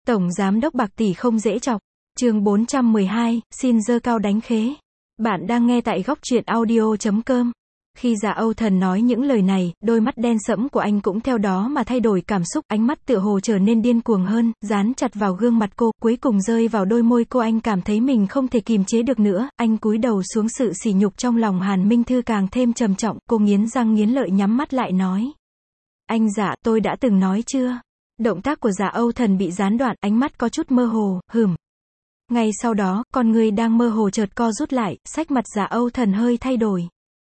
Tổng giám đốc bạc tỷ không dễ chọc. Chương 412, xin giơ cao đánh khế. Bạn đang nghe tại góc truyện audio.com. Khi Dạ Âu Thần nói những lời này, đôi mắt đen sẫm của anh cũng theo đó mà thay đổi cảm xúc, ánh mắt tựa hồ trở nên điên cuồng hơn, dán chặt vào gương mặt cô, cuối cùng rơi vào đôi môi cô. Anh cảm thấy mình không thể kìm chế được nữa, anh cúi đầu xuống. Sự sỉ nhục trong lòng Hàn Minh Thư càng thêm trầm trọng, cô nghiến răng nghiến lợi nhắm mắt lại nói. Anh Dạ, tôi đã từng nói chưa? Động tác của Dạ Âu Thần bị gián đoạn, ánh mắt có chút mơ hồ, Ngay sau đó, con người đang mơ hồ chợt co rút lại, sắc mặt Dạ Âu Thần hơi thay đổi.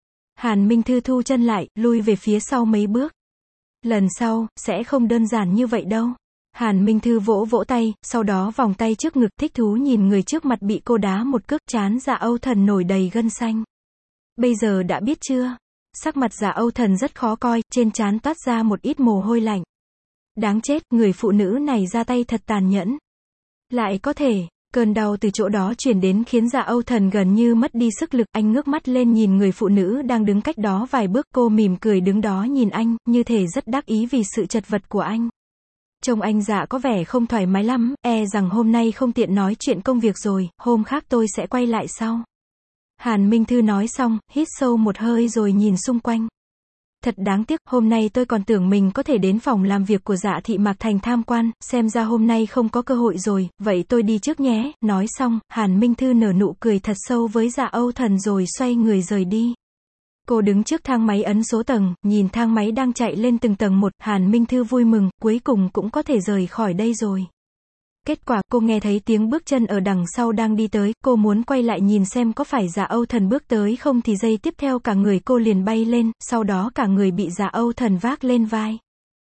Hàn Minh Thư thu chân lại, lui về phía sau mấy bước. Lần sau, sẽ không đơn giản như vậy đâu. Hàn Minh Thư vỗ vỗ tay, sau đó vòng tay trước ngực, thích thú nhìn người trước mặt bị cô đá một cước. Trán Dạ Âu Thần nổi đầy gân xanh. Bây giờ đã biết chưa? Sắc mặt Dạ Âu Thần rất khó coi, trên trán toát ra một ít mồ hôi lạnh. Đáng chết, người phụ nữ này ra tay thật tàn nhẫn. Lại có thể, cơn đau từ chỗ đó truyền đến khiến Dạ Âu Thần gần như mất đi sức lực. Anh ngước mắt lên nhìn người phụ nữ đang đứng cách đó vài bước, cô mỉm cười đứng đó nhìn anh, như thể rất đắc ý vì sự chật vật của anh. Trông anh Dạ có vẻ không thoải mái lắm, e rằng hôm nay không tiện nói chuyện công việc rồi, hôm khác tôi sẽ quay lại sau. Hàn Minh Thư nói xong, hít sâu một hơi rồi nhìn xung quanh. Thật đáng tiếc, hôm nay tôi còn tưởng mình có thể đến phòng làm việc của Dạ Thị Mạc Thành tham quan, xem ra hôm nay không có cơ hội rồi, vậy tôi đi trước nhé. Nói xong, Hàn Minh Thư nở nụ cười thật sâu với Dạ Âu Thần rồi xoay người rời đi. Cô đứng trước thang máy ấn số tầng, nhìn thang máy đang chạy lên từng tầng một, Hàn Minh Thư vui mừng, cuối cùng cũng có thể rời khỏi đây rồi. Kết quả, cô nghe thấy tiếng bước chân ở đằng sau đang đi tới, cô muốn quay lại nhìn xem có phải Dạ Âu Thần bước tới không thì giây tiếp theo cả người cô liền bay lên, sau đó cả người bị Dạ Âu Thần vác lên vai.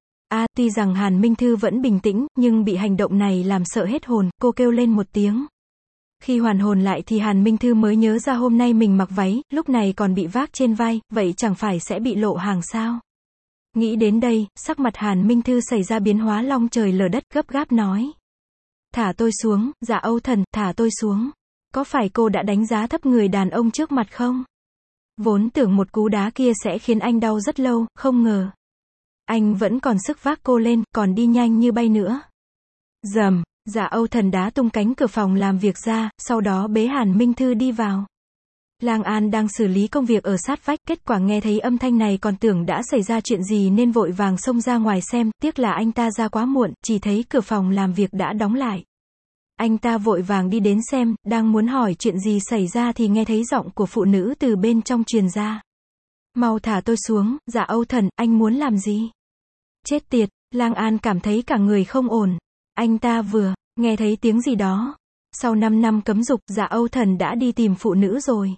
Tuy rằng Hàn Minh Thư vẫn bình tĩnh, nhưng bị hành động này làm sợ hết hồn, cô kêu lên một tiếng. Khi hoàn hồn lại thì Hàn Minh Thư mới nhớ ra hôm nay mình mặc váy, lúc này còn bị vác trên vai, vậy chẳng phải sẽ bị lộ hàng sao? Nghĩ đến đây, sắc mặt Hàn Minh Thư xảy ra biến hóa long trời lở đất, gấp gáp nói. Thả tôi xuống, Dạ Âu Thần, thả tôi xuống. Có phải cô đã đánh giá thấp người đàn ông trước mặt không? Vốn tưởng một cú đá kia sẽ khiến anh đau rất lâu, không ngờ. Anh vẫn còn sức vác cô lên, còn đi nhanh như bay nữa. Rầm, Dạ Âu Thần đá tung cánh cửa phòng làm việc ra, sau đó bế Hàn Minh Thư đi vào. Lang An đang xử lý công việc ở sát vách, kết quả nghe thấy âm thanh này còn tưởng đã xảy ra chuyện gì nên vội vàng xông ra ngoài xem, tiếc là anh ta ra quá muộn, chỉ thấy cửa phòng làm việc đã đóng lại. Anh ta vội vàng đi đến xem, đang muốn hỏi chuyện gì xảy ra thì nghe thấy giọng của phụ nữ từ bên trong truyền ra. Mau thả tôi xuống, Dạ Âu Thần, anh muốn làm gì? Chết tiệt, Lang An cảm thấy cả người không ổn. Anh ta vừa nghe thấy tiếng gì đó. Sau 5 năm cấm dục, Dạ Âu Thần đã đi tìm phụ nữ rồi.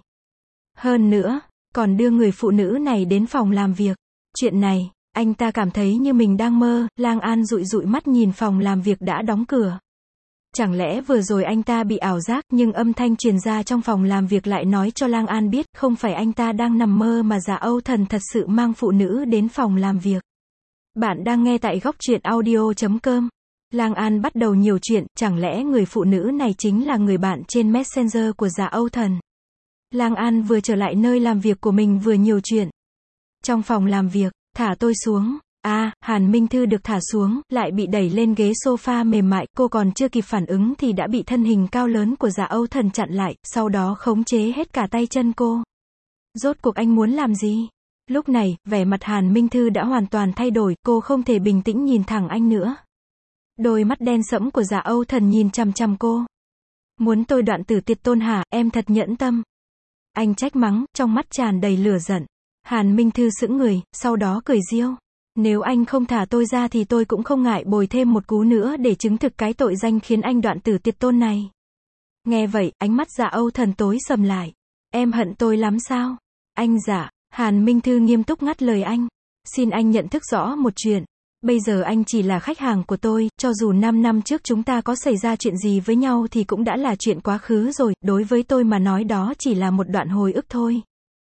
Hơn nữa, còn đưa người phụ nữ này đến phòng làm việc. Chuyện này, anh ta cảm thấy như mình đang mơ. Lang An dụi dụi mắt nhìn phòng làm việc đã đóng cửa. Chẳng lẽ vừa rồi anh ta bị ảo giác, nhưng âm thanh truyền ra trong phòng làm việc lại nói cho Lang An biết, không phải anh ta đang nằm mơ mà Dạ Âu Thần thật sự mang phụ nữ đến phòng làm việc. Bạn đang nghe tại góc truyện audio.com. Lang An bắt đầu nhiều chuyện, chẳng lẽ người phụ nữ này chính là người bạn trên Messenger của Dạ Âu Thần? Lang An vừa trở lại nơi làm việc của mình vừa nhiều chuyện. Trong phòng làm việc, thả tôi xuống. Hàn Minh Thư được thả xuống, lại bị đẩy lên ghế sofa mềm mại, cô còn chưa kịp phản ứng thì đã bị thân hình cao lớn của Dạ Âu Thần chặn lại, sau đó khống chế hết cả tay chân cô. Rốt cuộc anh muốn làm gì? Lúc này, vẻ mặt Hàn Minh Thư đã hoàn toàn thay đổi, cô không thể bình tĩnh nhìn thẳng anh nữa. Đôi mắt đen sẫm của Dạ Âu Thần nhìn chằm chằm cô. Muốn tôi đoạn tử tuyệt tôn hả, em thật nhẫn tâm. Anh trách mắng, trong mắt tràn đầy lửa giận. Hàn Minh Thư sững người, sau đó cười giễu. Nếu anh không thả tôi ra thì tôi cũng không ngại bồi thêm một cú nữa để chứng thực cái tội danh khiến anh đoạn tử tuyệt tôn này. Nghe vậy, ánh mắt Dạ Âu Thần tối sầm lại. Em hận tôi lắm sao? Anh Dạ, Hàn Minh Thư nghiêm túc ngắt lời anh. Xin anh nhận thức rõ một chuyện. Bây giờ anh chỉ là khách hàng của tôi, cho dù 5 năm trước chúng ta có xảy ra chuyện gì với nhau thì cũng đã là chuyện quá khứ rồi, đối với tôi mà nói đó chỉ là một đoạn hồi ức thôi.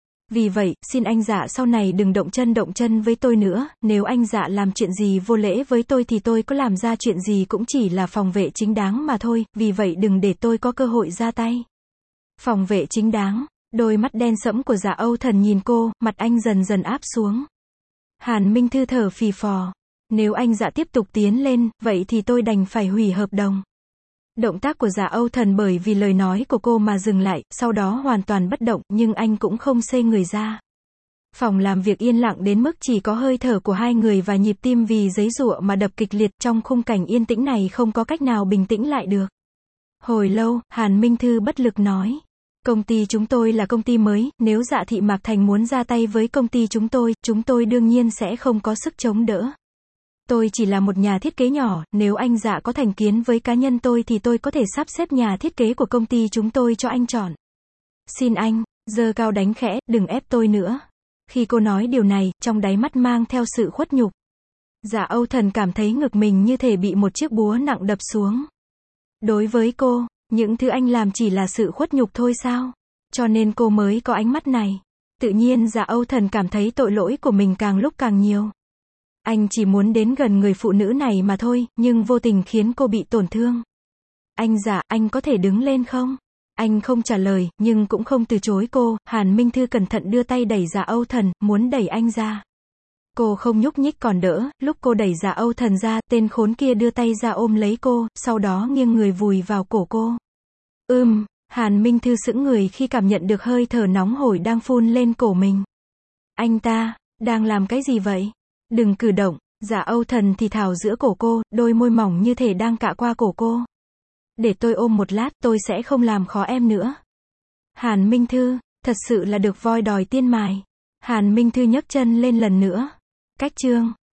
Vì vậy, xin anh Dạ sau này đừng động chân với tôi nữa, nếu anh Dạ làm chuyện gì vô lễ với tôi thì tôi có làm ra chuyện gì cũng chỉ là phòng vệ chính đáng mà thôi, vì vậy đừng để tôi có cơ hội ra tay. Phòng vệ chính đáng, đôi mắt đen sẫm của Dạ Âu Thần nhìn cô, mặt anh dần dần áp xuống. Hàn Minh Thư thở phì phò. Nếu anh Dạ tiếp tục tiến lên, vậy thì tôi đành phải hủy hợp đồng. Động tác của Dạ Âu Thần bởi vì lời nói của cô mà dừng lại, sau đó hoàn toàn bất động, nhưng anh cũng không xê người ra. Phòng làm việc yên lặng đến mức chỉ có hơi thở của hai người và nhịp tim vì giấy giụa mà đập kịch liệt, trong khung cảnh yên tĩnh này không có cách nào bình tĩnh lại được. Hồi lâu, Hàn Minh Thư bất lực nói. Công ty chúng tôi là công ty mới, nếu Dạ Thị Mạc Thành muốn ra tay với công ty chúng tôi đương nhiên sẽ không có sức chống đỡ. Tôi chỉ là một nhà thiết kế nhỏ, nếu anh Dạ có thành kiến với cá nhân tôi thì tôi có thể sắp xếp nhà thiết kế của công ty chúng tôi cho anh chọn. Xin anh, giơ cao đánh khẽ, đừng ép tôi nữa. Khi cô nói điều này, trong đáy mắt mang theo sự khuất nhục. Dạ Âu Thần cảm thấy ngực mình như thể bị một chiếc búa nặng đập xuống. Đối với cô, những thứ anh làm chỉ là sự khuất nhục thôi sao? Cho nên cô mới có ánh mắt này. Tự nhiên Dạ Âu Thần cảm thấy tội lỗi của mình càng lúc càng nhiều. Anh chỉ muốn đến gần người phụ nữ này mà thôi, nhưng vô tình khiến cô bị tổn thương. Anh Dạ, anh có thể đứng lên không? Anh không trả lời, nhưng cũng không từ chối cô. Hàn Minh Thư cẩn thận đưa tay đẩy Dạ Âu Thần, muốn đẩy anh ra. Cô không nhúc nhích còn đỡ, lúc cô đẩy Dạ Âu Thần ra, tên khốn kia đưa tay ra ôm lấy cô, sau đó nghiêng người vùi vào cổ cô. Hàn Minh Thư sững người khi cảm nhận được hơi thở nóng hổi đang phun lên cổ mình. Anh ta, đang làm cái gì vậy? Đừng cử động, Dạ Âu Thần thì thào giữa cổ cô, đôi môi mỏng như thể đang cạ qua cổ cô. Để tôi ôm một lát, tôi sẽ không làm khó em nữa. Hàn Minh Thư, thật sự là được voi đòi tiên mài. Hàn Minh Thư nhấc chân lên lần nữa. Cách chương